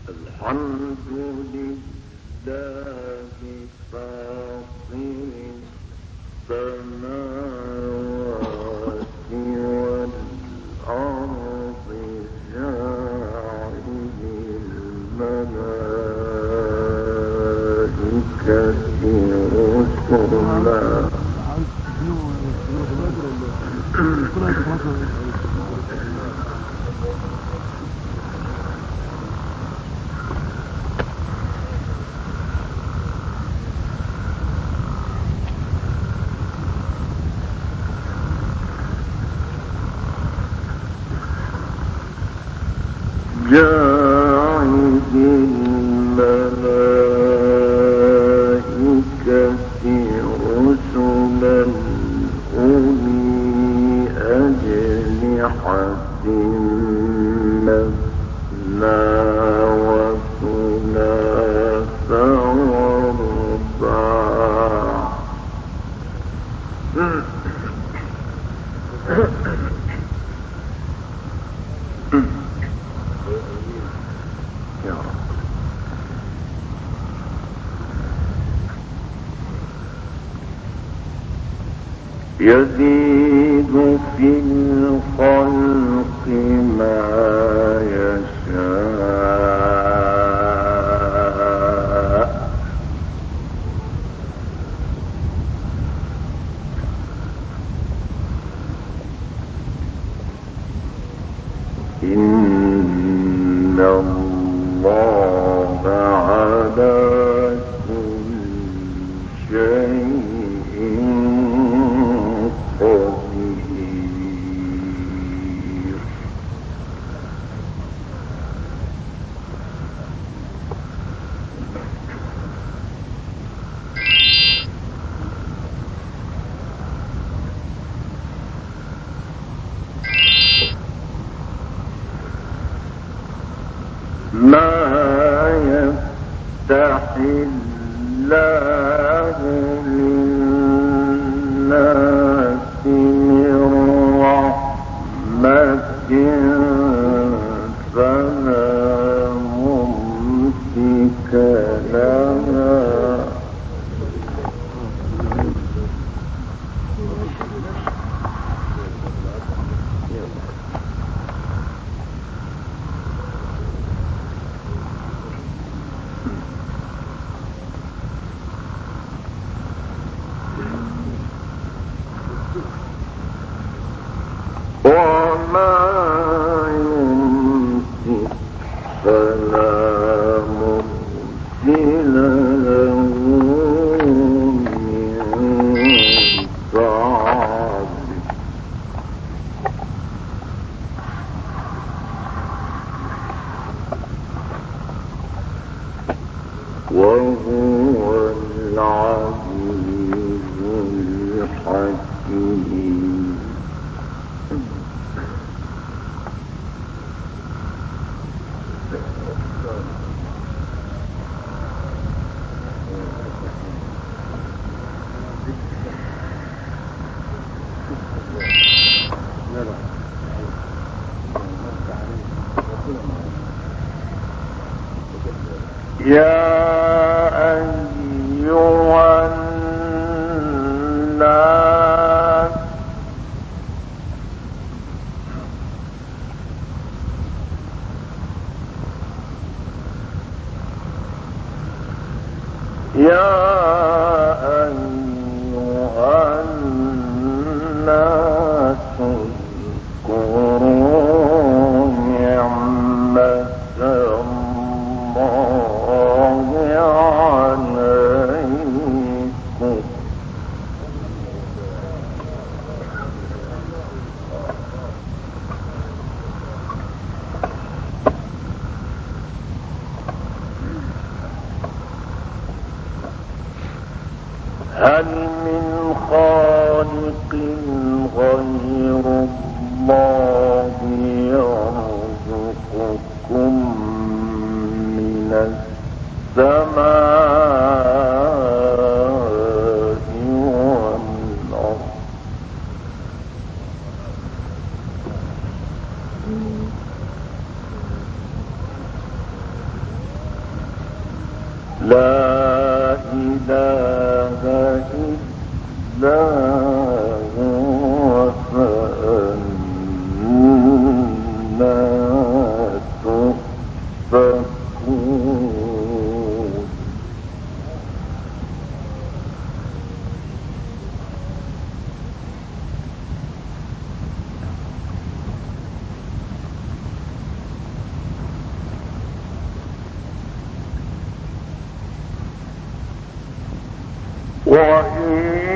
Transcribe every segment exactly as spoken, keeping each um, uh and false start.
الحمد لله فاطر السماوات والأرض جاعل الملائكة رسلا جاعل الملائكة رسلا أولي أجنحة مثنى وثلاث ورباع يزيد في الخلق ما يشاء إن الله على كل شيء قدير. ما يفتح الله للناس من رحمة فلا ممسك لها وما يمسك فلا مرسل له من بعده. وهو العزيز الحكيم. يا أيها الناس يا أيها الناس اذكروا نعمة الله عليكم هل من خالق غير الله يرزقكم من السماء والأرض لا إله إلا هو فأنا تؤفكون وإن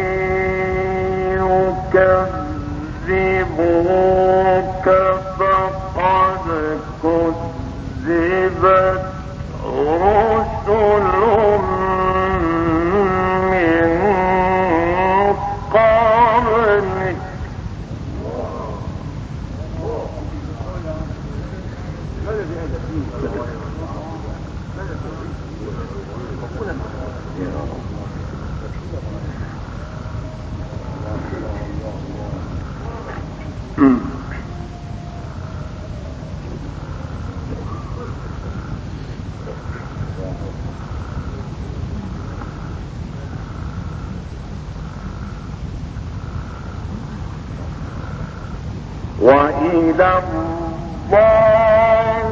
يكذبوك فقد كذبت رسل من قبلك وإلى الله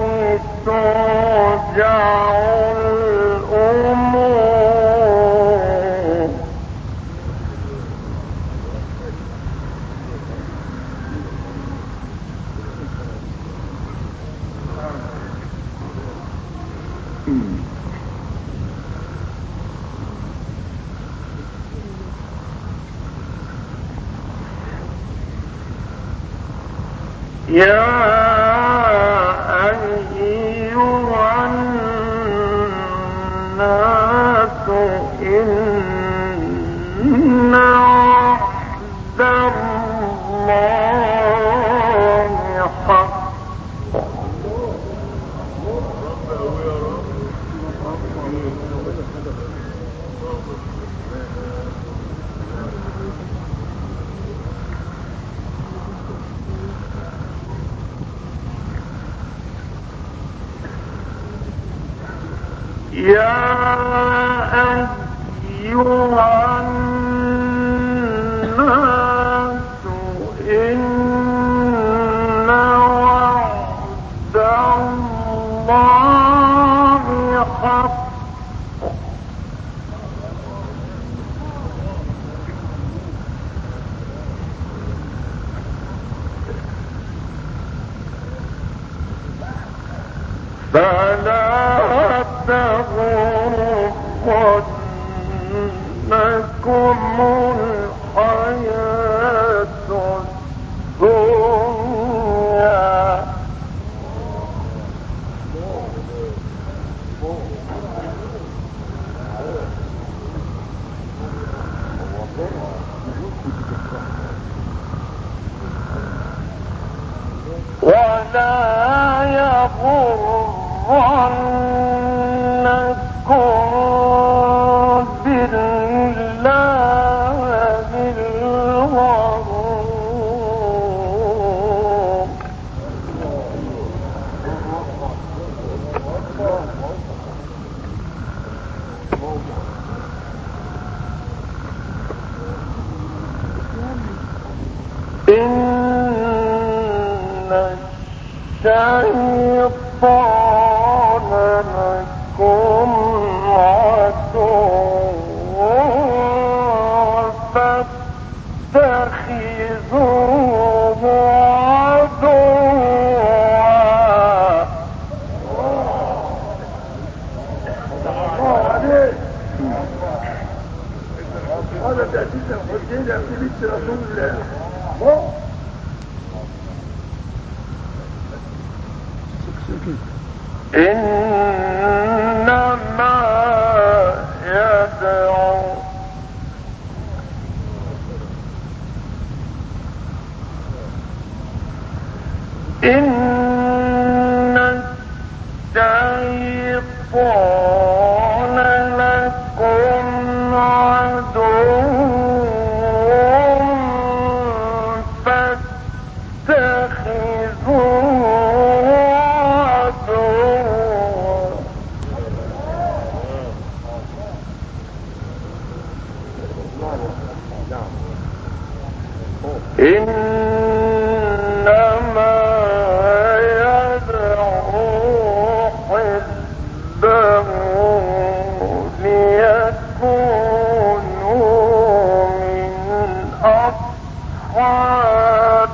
ترجع الأمور يا أيها الناس إن وعد الله حق يا أيها الناس إن وعد الله حق فلا تغرنكم الحياة الدنيا ولا يغرنكم بالله الغرور إن الشيطان لكم عدو فاتخذوه عدوا. هذا تأسيس الحسين في بيت رسول الله. إنما يدعو إن الشيطان لكم عدو فاتخذوه عدوا إنما يدعو حزبه ليكونوا من أصحاب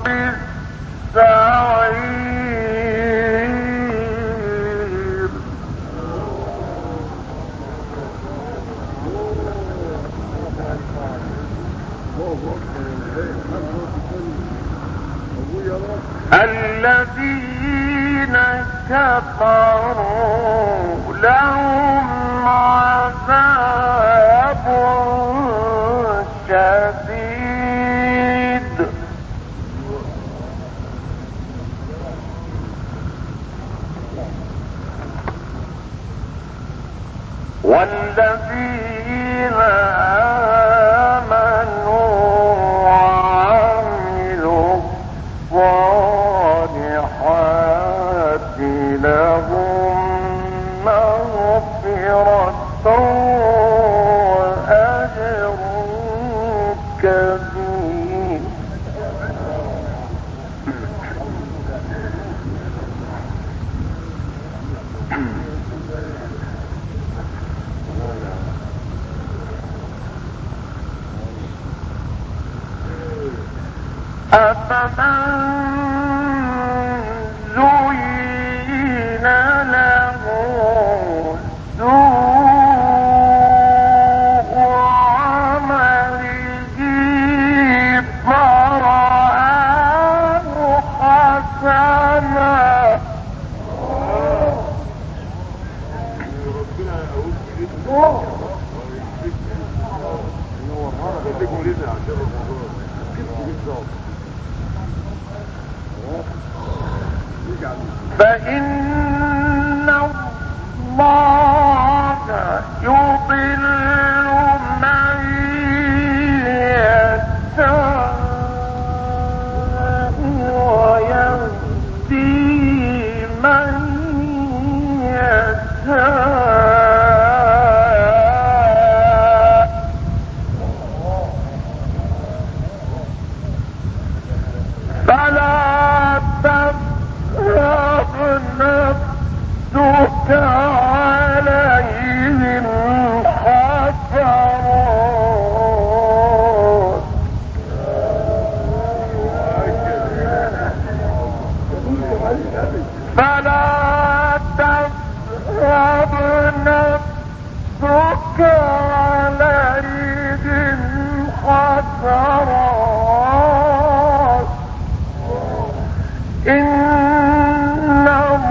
السعير. الذين كفروا لهم عذاب شديد والذين آمنوا وعملوا الصالحات لهم مغفرة وأجر كبير. أفمن زين له سوء عمله فرآه حسنا فإن الله يضل من يشاء ويهدي من يشاء. فلا تذهب نفسك عليهم حسرات فلا تذهب نفسك عليهم حسرات إن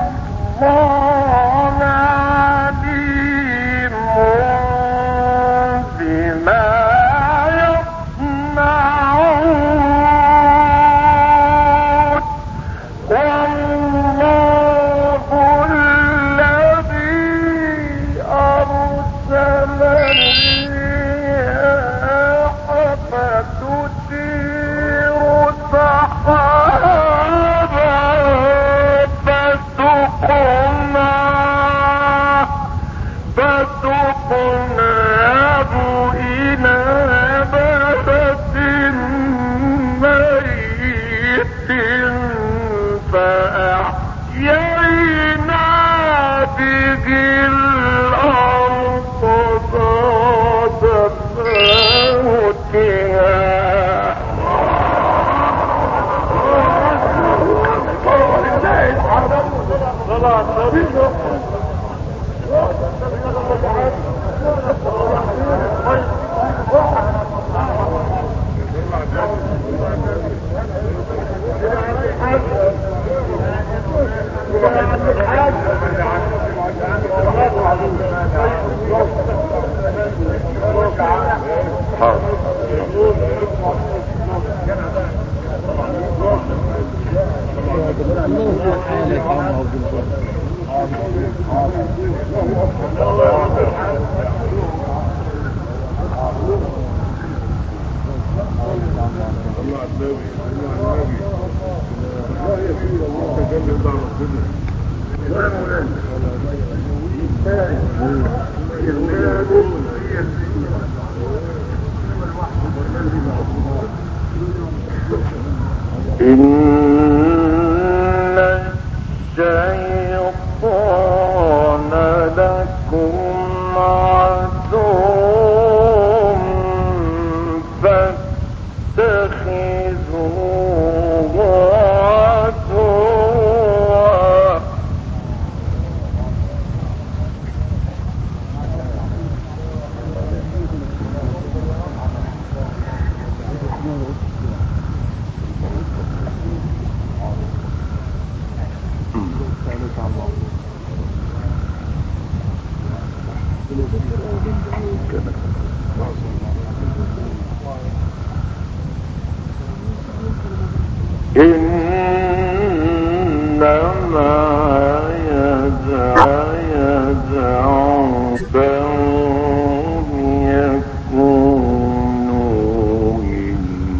الله عليم بما يصنعون والله الذي أرسل الرياح فتثير سحابا فتقلب إلى بلد ميت فأحيينا به الأرض بعد موتها. إن الشيطان لكم عدو فاتخذوه عدوا. إنما يدعى يدعو قوم يكونوا من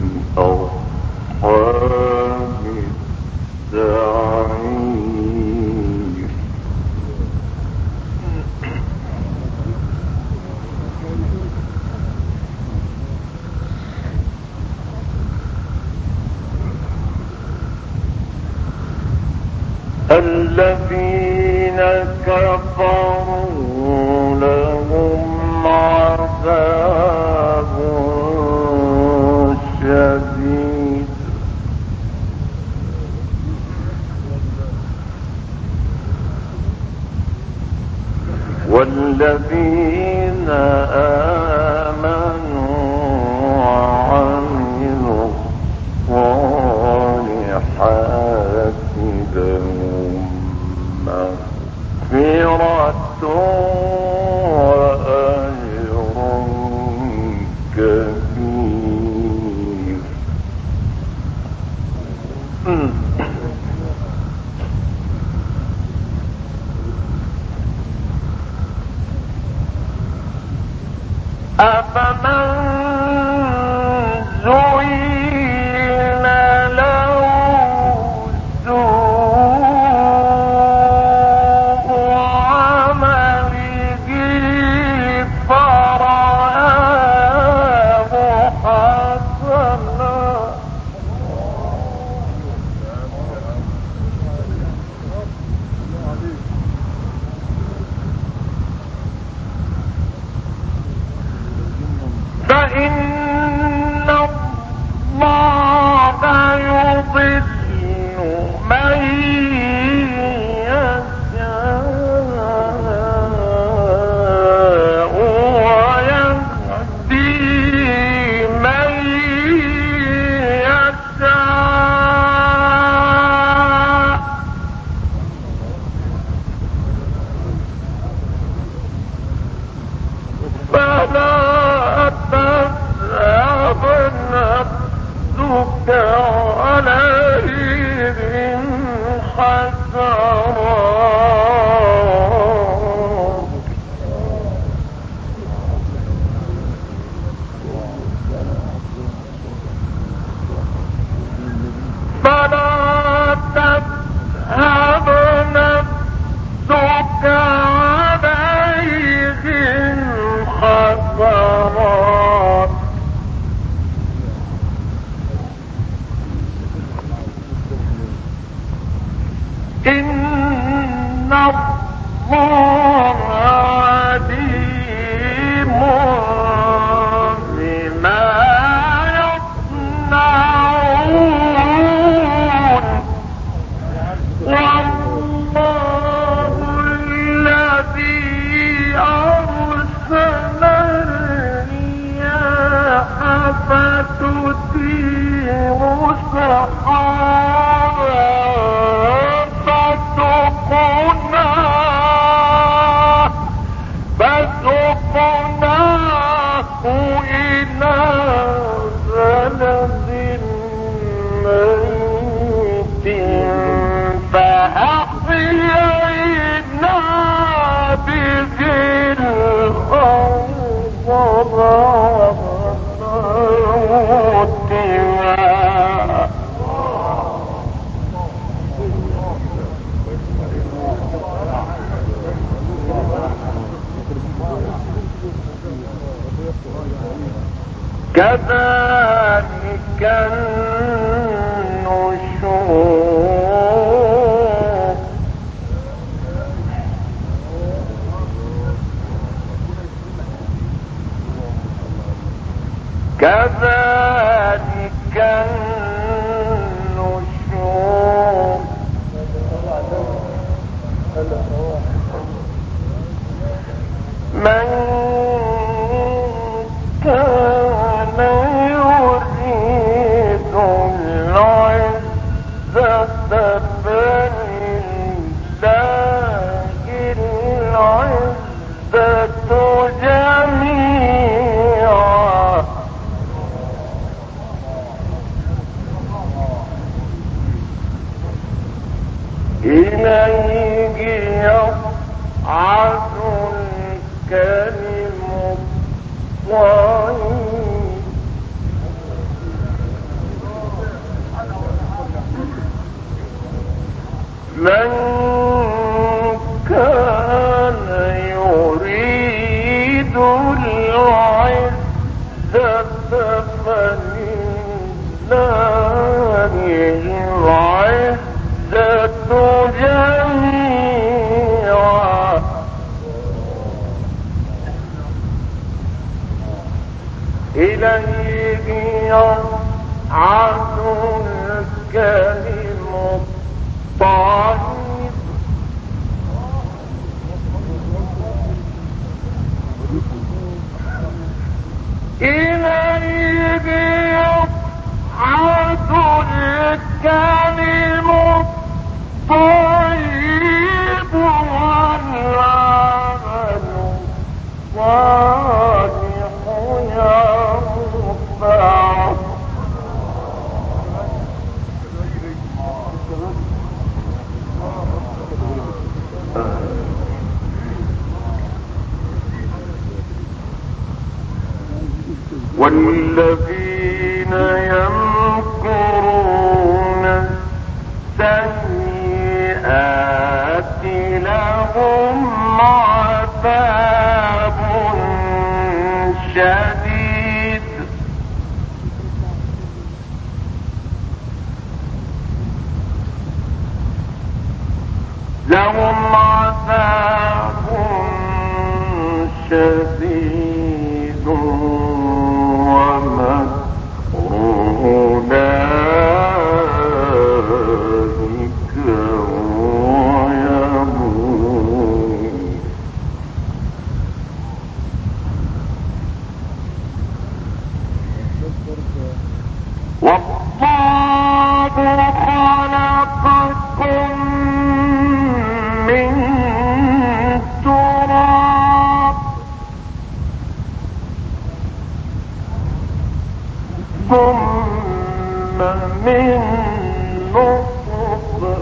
أصحاب السعير. الذين كفروا لهم عذاب شديد والذين آمنوا وعملوا الصالحات لهم مغفرة وأجر كبير. أفمن زين له سوء عمله فرآه حسنا فإن الله يضل من يشاء ويهدي من يشاء. فلا تذهب نفسك عليهم حسرات فلا تذهب نفسك عليهم حسرات إن الله عليم بما يصنعون. والله الذي أرسل الرياح فتثير سحابا فسقناه فسقناه إلى بلد ميت فأحيينا به الأرض بعد موتها. كذلك النشور كذلك النشور من كان يريد العزة فلله العزة جميعا إليه يصعد الكلم الطيب من كان يريد العزة فلله العزة جميعا إليه يصعد الكلم الطيب إليه يصعد الكلم الطيب والعمل الصالح يرفعه والذين يمكرون السيئات لهم عذاب شديد لهم عذاب شديد ومكر أولئك هو يبور والله خلقكم من تراب ثم من نطفة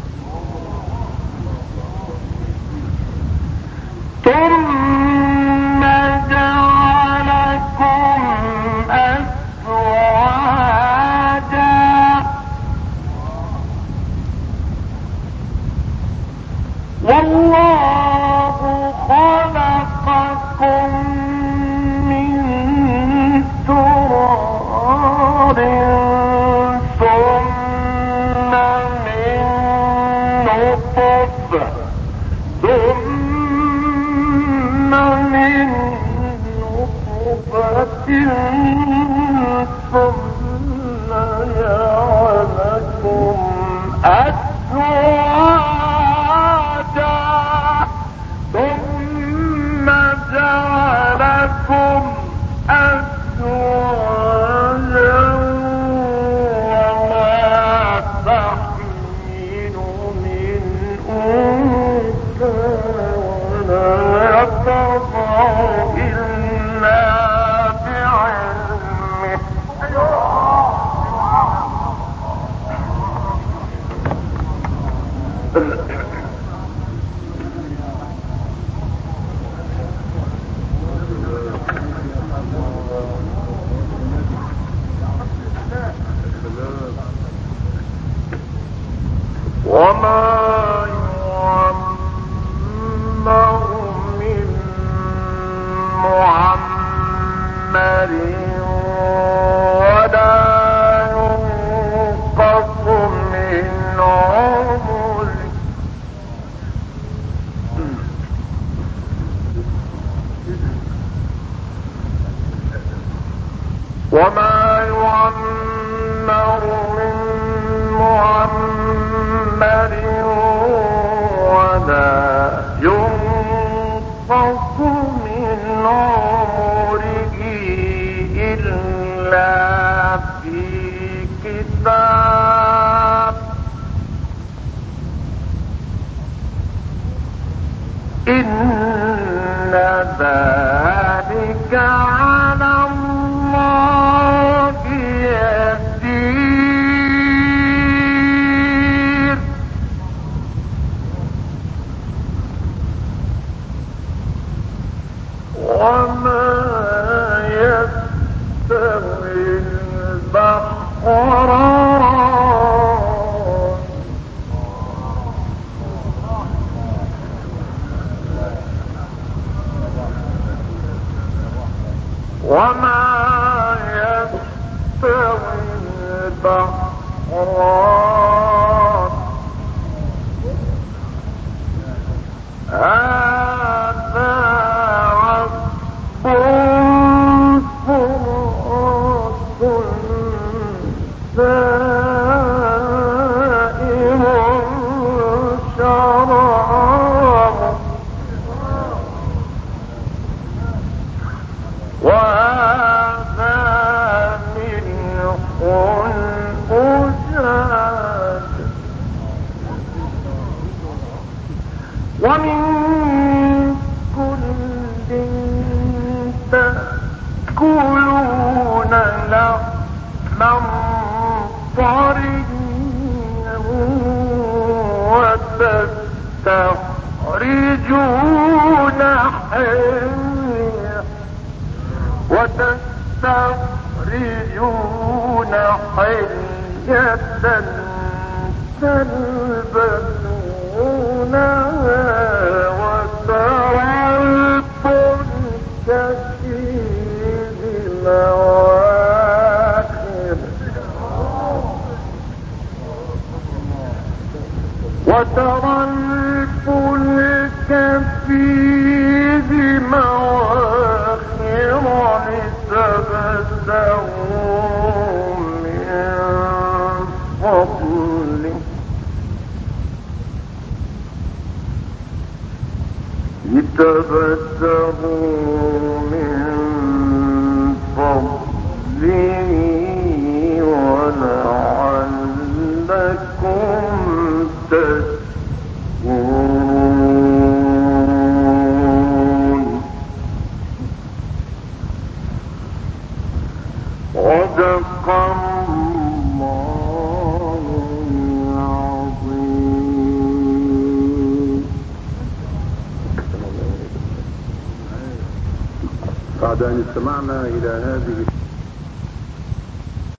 ثم جعلكم أزواجا والله خلقكم من تراب ثم من نطفة ثم من نطفة ثم جعلكم أزواجا ثم جعلكم أزواجا وما تحمل من أنثى ولا تضع إلا بعلمه وما يعمر من وما يعمر من معمر ولا ينقص من عمره إلا في كتاب إن ذلك على الله يسير. وما يستوي البحران وما يستوي البحران هذا عذب فرات سائغ شرابه وهذا ملح أجاج ومن كل تأكلون لحما طريا وتستخرجون حليا وتستخرجون حلية تلبسونها وترى الفلك فيه مواخر وترى الفلك فيه مواخر لتبتغوا من فضله لتبتغوا من فضله ولعلكم تشكرون. صدق الله العظيم. بعد أن استمعنا إلى هذه